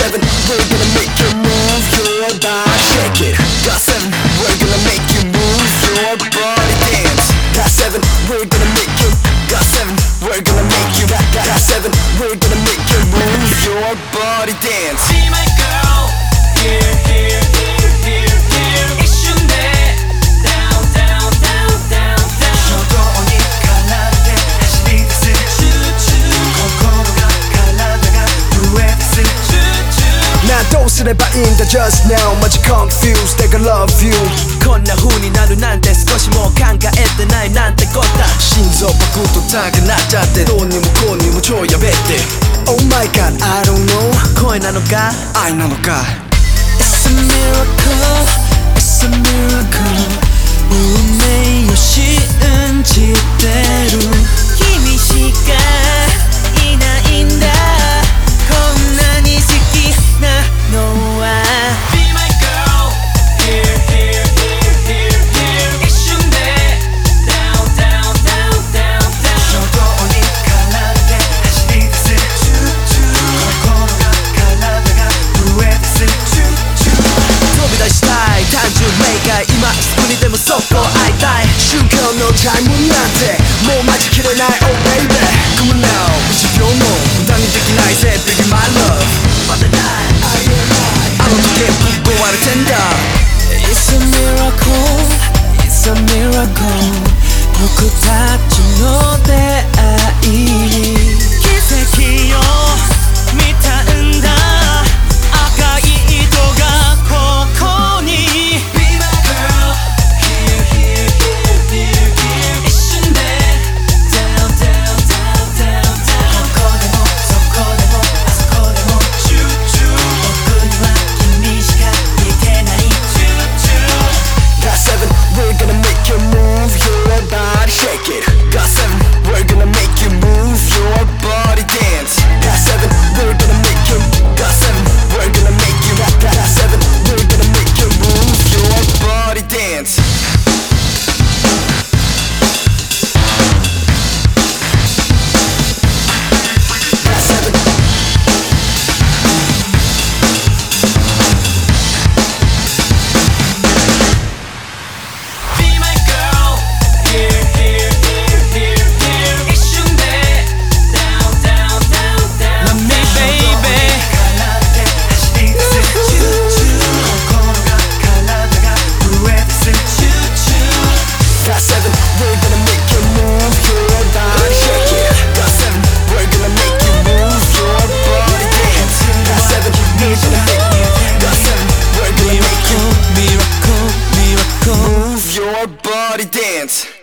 seven, we're gonna make you move your body, shake it. Got seven, we're gonna make you move your body, dance. Got seven, we're gonna make you. Got seven, we're gonna make you. Got seven, we're gonna make you move your body, dance. Be my girl, here, here, here, here, here.一瞬で down, down, down, down, down. 衝動に駆られて走り出す 心が体が震え出す 난どうすればいいんだ just now マジ confused 내가 love you こんな風になるなんて少しも考えてないなんてこった心臓バクッと高くなっちゃってどうにもこうにも超やべって Oh my god I don't know 声なのか愛なのか It's a miracle It's a miracle 運命を信じてる君しかいないんだこんなに好きなのは Be my girl Here, here, here, here, here 一瞬で Down, down, down, down, down 衝動に駆られて走り出す心が体が震え出す飛び出したい単純明快今すぐにでもそこ会いたい瞬間のタイムなんてもう待ちきれない Oh baby Come on now 1秒も無駄にできないぜ Baby my love But the night あの時計ぶっ壊れてんだ It's a miracle It's a miracle 僕たちの出会い奇跡を見たんだ赤い糸がここに Be my girl Here, here, here, here, here 一瞬で Down, down, down, down, down ここでもそこでもあそこでもチューチュー僕には君しか見てないチューチュー Got seven We're gonna make you move your body Shake it Got seven We're gonna make you move your body dance Got seven We're gonna make you Got seven We're gonna make you Got seven We're gonna make you move your body dance Got seven Be my girl Here, here, here, here, here 一瞬で Down, down, down, down Love me baby 駆られて走り出すチューチュー心が体が震え出すチューチュー Got seven, we're gonna make you move your body Shake it Got seven, we're gonna make you move your body dance Got seven, we're gonna make you Got seven, we're gonna make you Miracle, miracle move your body dance